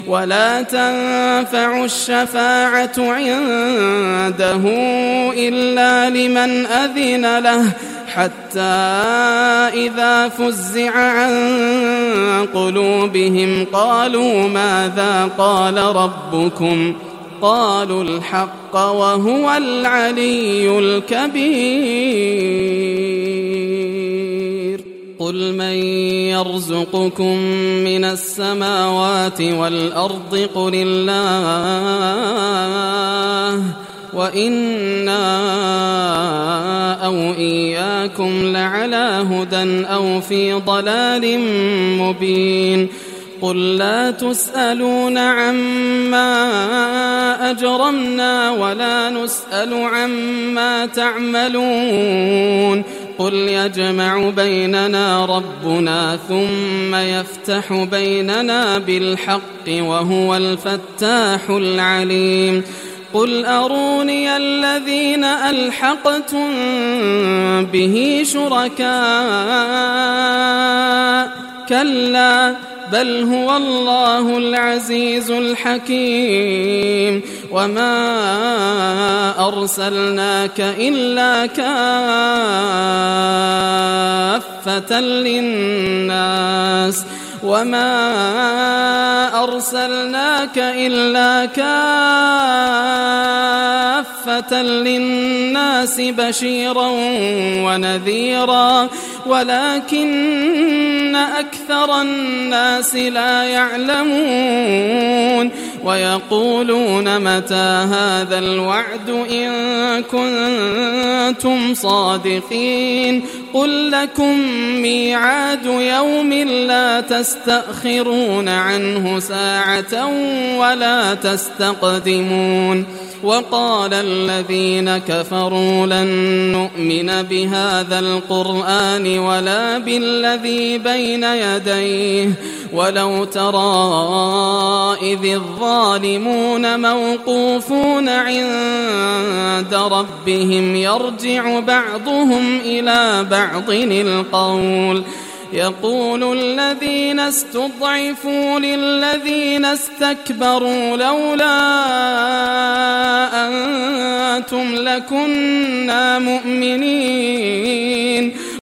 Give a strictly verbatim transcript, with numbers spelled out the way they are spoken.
ولا تنفع الشفاعة عنده إلا لمن أذن له حتى إذا فزع عن قلوبهم قالوا ماذا قال ربكم قالوا الحق وهو العلي الكبير قل من يرزقكم من السماوات والأرض قل الله وإنا أو إياكم لعلى هدى أو في ضلال مبين قل لا تسألون عما أجرمنا ولا نسأل عما تعملون قل يجمع بيننا ربنا ثم يفتح بيننا بالحق وهو الفتاح العليم قل أروني الذين ألحقتم به شركاء كلا بل هو الله العزيز الحكيم وما أرسلناك إلا كافة للناس وما أرسلناك إلا كافة للناس بشيرا ونذيرا ولكن أكثر الناس لا يعلمون ويقولون متى هذا الوعد إن كنتم صادقين قل لكم ميعاد يوم لا تستأخرون عنه ساعة ولا تستقدمون وقال الذين كفروا لن نؤمن بهذا القرآن ولا بالذي بين يديه ولو ترى إذ الظالمون موقوفون عند ربهم يرجع بعضهم إلى بعض القول يقول الذين استضعفوا للذين استكبروا لولا أنتم لكنا مؤمنين